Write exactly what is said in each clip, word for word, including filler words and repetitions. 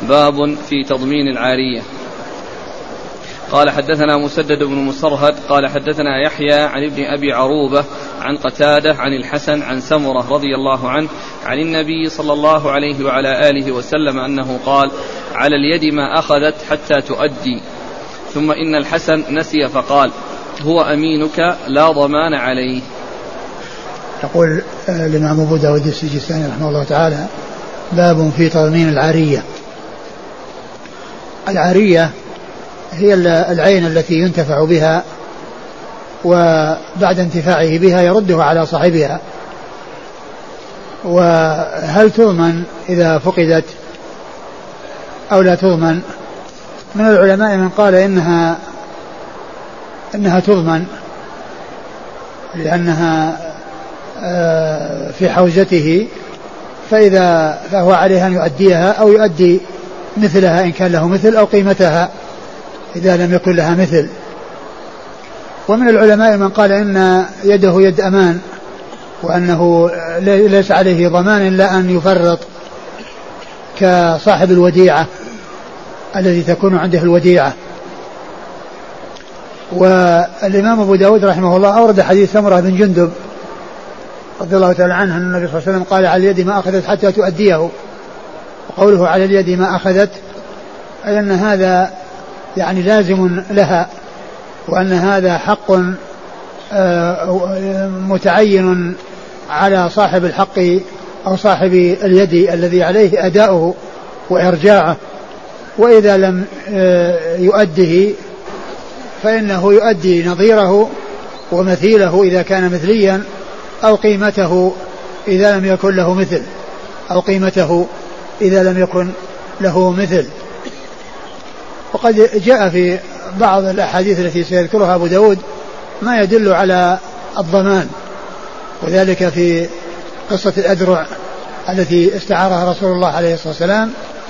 باب في تضمين العارية. قال حدثنا مسدد بن مصرهد قال حدثنا يحيى عن ابن أبي عروبة عن قتادة عن الحسن عن سمرة رضي الله عنه عن النبي صلى الله عليه وعلى آله وسلم أنه قال: على اليد ما أخذت حتى تؤدي. ثم إن الحسن نسي فقال: هو أمينك لا ضمان عليه. يقول الإمام أبو داود السجستاني رحمه الله تعالى: باب في تضمين العارية. العارية هي العين التي ينتفع بها وبعد انتفاعه بها يرده على صاحبها. وهل تضمن إذا فقدت أو لا تضمن؟ من العلماء من قال إنها إنها تضمن لأنها في حوزته، فإذا فهو عليه أن يؤديها أو يؤدي مثلها إن كان له مثل، أو قيمتها إذا لم يكن لها مثل. ومن العلماء من قال إن يده يد أمان، وأنه ليس عليه ضمان إلا أن يفرط كصاحب الوديعة الذي تكون عنده الوديعة. والإمام أبو داود رحمه الله أورد حديث سمرة بن جندب رضي الله تعالى عنه أن النبي صلى الله عليه وسلم قال: على اليد ما أخذت حتى تؤديه. وقوله على اليد ما أخذت أي أن هذا يعني لازم لها، وأن هذا حق متعين على صاحب الحق أو صاحب اليد الذي عليه أداؤه وإرجاعه. وإذا لم يؤده فإنه يؤدي نظيره ومثيله إذا كان مثليا، أو قيمته إذا لم يكن له مثل أو قيمته إذا لم يكن له مثل. وقد جاء في بعض الأحاديث التي سيذكرها أبو داود ما يدل على الضمان، وذلك في قصة الأدرع التي استعارها رسول الله عليه الصلاة والسلام،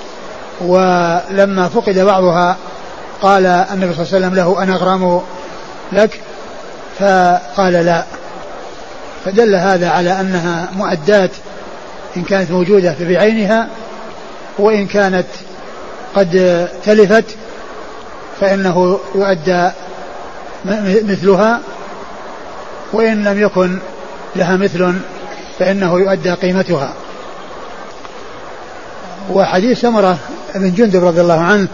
ولما فقد بعضها قال النبي صلى الله عليه وسلم له: أنا أغرم لك؟ فقال لا. فدل هذا على أنها مؤدات إن كانت موجودة في بعينها، وإن كانت قد تلفت فإنه يؤدى مثلها، وإن لم يكن لها مثل فإنه يؤدى قيمتها. وحديث سمرة بن جندب رضي الله عنه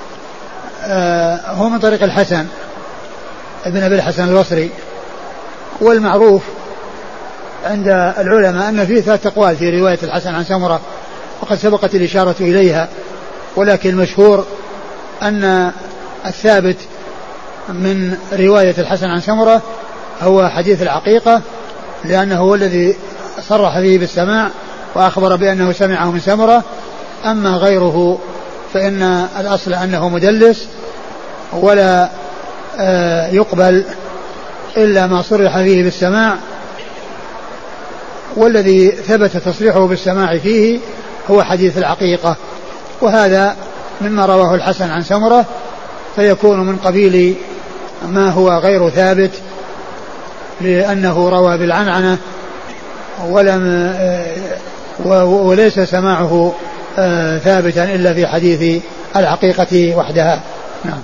هو من طريق الحسن ابن أبي الحسن البصري. والمعروف عند العلماء أن فيه ثلاث أقوال في رواية الحسن عن سمرة، وقد سبقت الإشارة إليها، ولكن المشهور أن الثابت من رواية الحسن عن سمرة هو حديث العقيقة، لأنه هو الذي صرح فيه بالسماع وأخبر بأنه سمعه من سمرة. أما غيره فإن الأصل أنه مدلس ولا يقبل إلا ما صرح فيه بالسماع، والذي ثبت تصريحه بالسماع فيه هو حديث العقيقة، وهذا مما رواه الحسن عن سمرة، فيكون من قبيل ما هو غير ثابت، لأنه روى بالعنعنة ولم وليس سماعه ثابتا إلا في حديث العقيقة وحدها. نعم،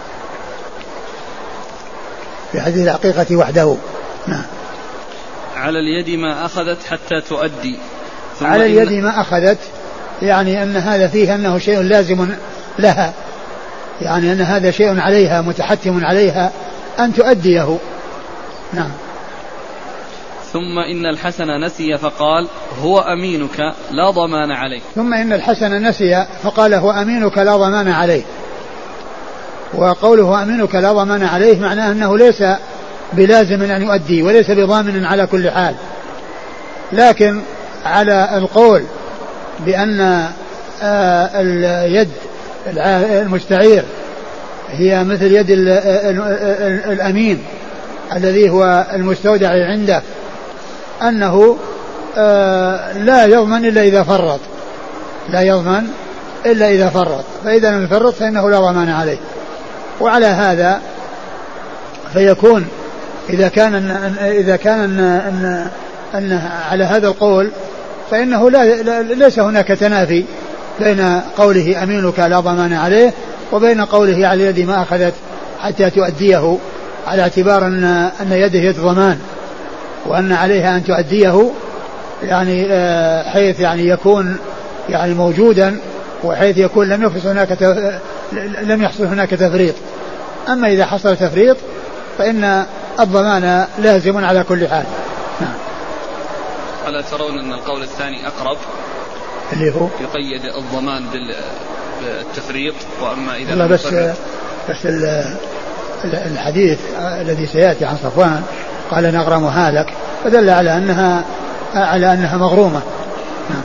في حديث العقيقة وحده. نعم. على اليد ما أخذت حتى تؤدي. على اليد ما أخذت يعني أن هذا فيه أنه شيء لازم لها، يعني أن هذا شيء عليها متحتم عليها أن تؤديه. نعم. ثم إن الحسن نسي فقال: هو أمينك لا ضمان عليه. ثم إن الحسن نسي فقال: هو أمينك لا ضمان عليه. وقوله أمينك لا ضمان عليه معناه أنه ليس بلازم أن يؤدي وليس بضامن على كل حال، لكن على القول بأن اليد المستعير هي مثل يد الأمين الذي هو المستودع عنده، أنه لا يضمن إلا إذا فرط، لا يضمن إلا إذا فرط، فإذا لم يفرط فإنه لا ضمان عليه. وعلى هذا فيكون إذا كان أن إذا كان أن أن أن على هذا القول فإنه لا ليس هناك تنافي بين قوله أمينك لا ضمان عليه وبين قوله على اليد ما أخذت حتى تؤديه، على اعتبار أن, أن يده يد ضمان وأن عليها أن تؤديه، يعني حيث يعني يكون يعني موجودا وحيث يكون لم يحصل هناك لم يحصل هناك تفريط. أما إذا حصل تفريط فإن الضمان لازم على كل حال. نعم. ألا ترون أن القول الثاني أقرب اللي هو يقيد الضمان بالتفريط؟ وأما إذا لا بس بس الحديث الذي سيأتي عن صفوان قال نغرمها لك فدل على أنها على أنها مغرومة. نعم.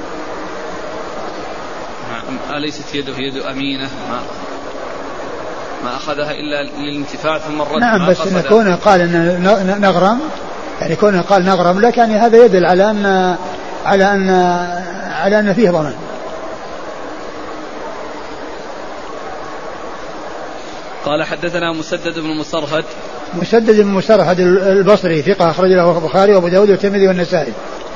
أليست يده يد أمينة ما ما أخذها إلا للانتفاع ثم الرد؟ نعم بس إن كونه قال أن نغرم يعني كونه قال نغرم لك يعني هذا يدل على أن على أن على أن فيه ضمان. قال حدثنا مسدد بن مسرهد. مسدد بن مسرهد البصري ثقة أخرج له البخاري وأبو داود والترمذي والنسائي.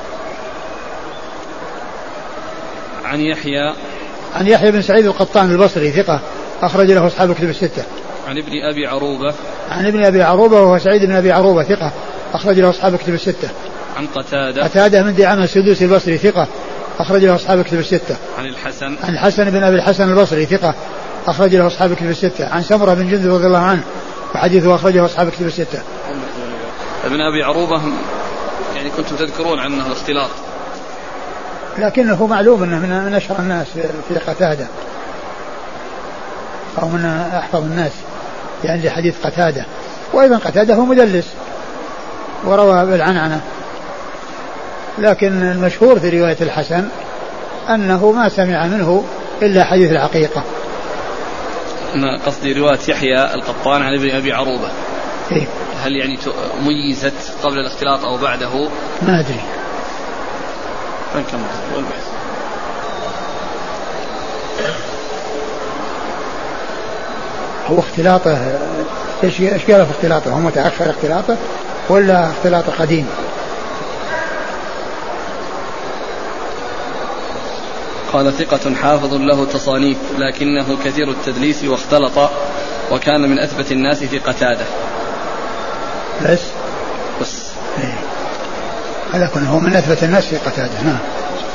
عن يحيى عن يحيى بن سعيد القطان البصري ثقة أخرج له أصحاب الكتب الستة. عن ابن أبي عروبة عن ابن أبي عروبة وهو سعيد بن أبي عروبة ثقة أخرج له أصحاب الكتب الستة. عن قتادة قتادة من دعامة السدوسي البصري ثقة أخرج له أصحاب الكتب الستة. عن الحسن عن الحسن بن أبي الحسن البصري ثقة أخرج له أصحاب الكتب الستة. عن سمرة بن جندب رضي الله عنه وحديثه أخرجه أصحاب الكتب الستة. ابن أبي عروبة يعني كنتم تذكرون عنه الاختلاط، لكنه معلوم أنه من أشهر الناس في قتادة أو من أحفظ الناس يعني حديث قتادة. وأيضا قتادة هو مدلس وروى بالعنعنة، لكن المشهور في رواية الحسن أنه ما سمع منه إلا حديث العقيقة. أنا قصدي رواية يحيى القطان عن ابن أبي عروبة. إيه؟ هل يعني ميزت قبل الاختلاط أو بعده؟ ما أدري. فنكمل والبحث. هو اختلاطه ايش ايش قال في اختلاطه؟ هو متأخر اختلاطه ولا اختلاطه قديم؟ قال ثقة حافظ له تصانيف لكنه كثير التدليس واختلط وكان من أثبت الناس في قتادة. بس بس ايه على كل هو من أثبت الناس في قتادة. نعم.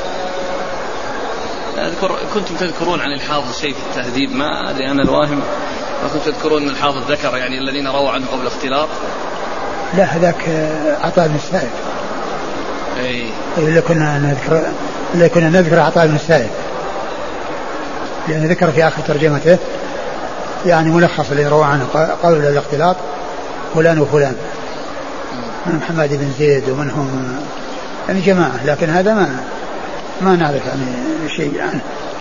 أذكر كنتم تذكرون عن الحافظ شيء في التهذيب، ما أدري أنا الواهم، ما كنتم تذكرون أن الحافظ ذكر يعني الذين رووا عنه قبل الاختلاط؟ لا هذاك عطاء بن السائب. اي اللي كنا نذكر اللي كنا نذكر عطاء بن السائب، لأن ذكر في آخر ترجمته يعني ملخص اللي روى عنه قبل الاختلاط فلان وفلان من محمد بن زيد ومنهم يعني جماعة، لكن هذا ما ما نعرف يعني شيء عنه.